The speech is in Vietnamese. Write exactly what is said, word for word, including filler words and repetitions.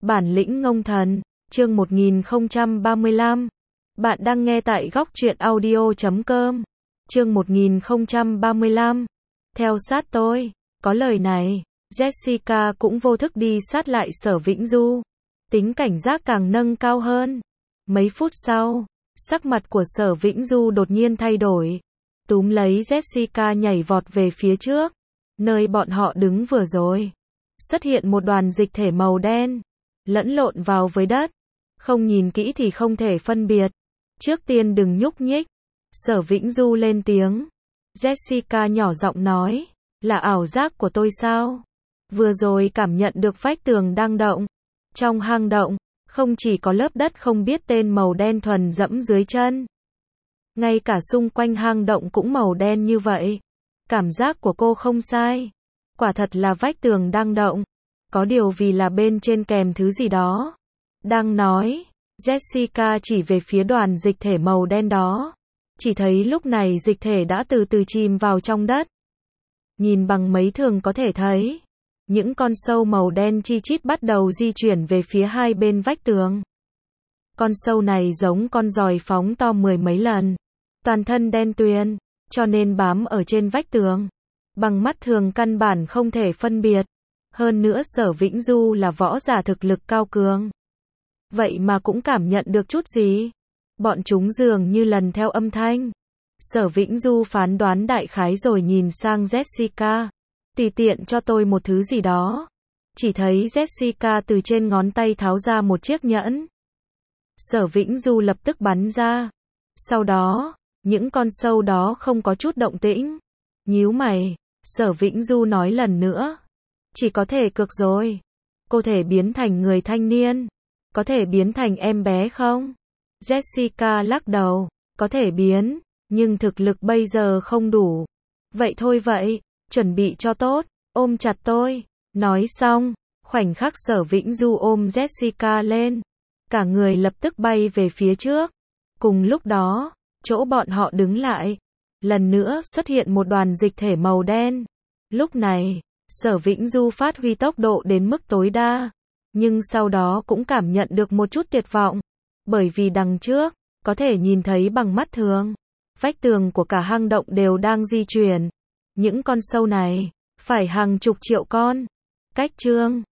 Bản lĩnh ngông thần, chương một nghìn không trăm ba mươi lăm. Bạn đang nghe tại góc truyện audio chấm com. Chương một nghìn không trăm ba mươi lăm. Theo sát tôi. Có lời này, Jessica cũng vô thức đi sát lại Sở Vĩnh Du. Tính cảnh giác càng nâng cao hơn. Mấy phút sau, sắc mặt của Sở Vĩnh Du đột nhiên thay đổi. Túm lấy Jessica nhảy vọt về phía trước. Nơi bọn họ đứng vừa rồi. Xuất hiện một đoàn dịch thể màu đen. Lẫn lộn vào với đất. Không nhìn kỹ thì không thể phân biệt. Trước tiên đừng nhúc nhích. Sở Vĩnh Du lên tiếng. Jessica nhỏ giọng nói. Là ảo giác của tôi sao? Vừa rồi cảm nhận được vách tường đang động. Trong hang động, không chỉ có lớp đất không biết tên màu đen thuần dẫm dưới chân. Ngay cả xung quanh hang động cũng màu đen như vậy. Cảm giác của cô không sai. Quả thật là vách tường đang động. Có điều vì là bên trên kèm thứ gì đó. Đang nói, Jessica chỉ về phía đoàn dịch thể màu đen đó. Chỉ thấy lúc này dịch thể đã từ từ chìm vào trong đất. Nhìn bằng mấy thường có thể thấy, những con sâu màu đen chi chít bắt đầu di chuyển về phía hai bên vách tường. Con sâu này giống con giòi phóng to mười mấy lần. Toàn thân đen tuyền, cho nên bám ở trên vách tường. Bằng mắt thường căn bản không thể phân biệt. Hơn nữa Sở Vĩnh Du là võ giả thực lực cao cường. Vậy mà cũng cảm nhận được chút gì. Bọn chúng dường như lần theo âm thanh. Sở Vĩnh Du phán đoán đại khái rồi nhìn sang Jessica. Tùy tiện cho tôi một thứ gì đó. Chỉ thấy Jessica từ trên ngón tay tháo ra một chiếc nhẫn. Sở Vĩnh Du lập tức bắn ra. Sau đó, những con sâu đó không có chút động tĩnh. Nhíu mày, Sở Vĩnh Du nói lần nữa. Chỉ có thể cực rồi. Cô thể biến thành người thanh niên. Có thể biến thành em bé không? Jessica lắc đầu. Có thể biến, nhưng thực lực bây giờ không đủ. Vậy thôi vậy, chuẩn bị cho tốt, ôm chặt tôi. Nói xong, khoảnh khắc Sở Vĩnh Du ôm Jessica lên. Cả người lập tức bay về phía trước. Cùng lúc đó, chỗ bọn họ đứng lại. Lần nữa xuất hiện một đoàn dịch thể màu đen. Lúc này, Sở Vĩnh Du phát huy tốc độ đến mức tối đa. Nhưng sau đó cũng cảm nhận được một chút tuyệt vọng. Bởi vì đằng trước, có thể nhìn thấy bằng mắt thường. Vách tường của cả hang động đều đang di chuyển. Những con sâu này, phải hàng chục triệu con. Cách chương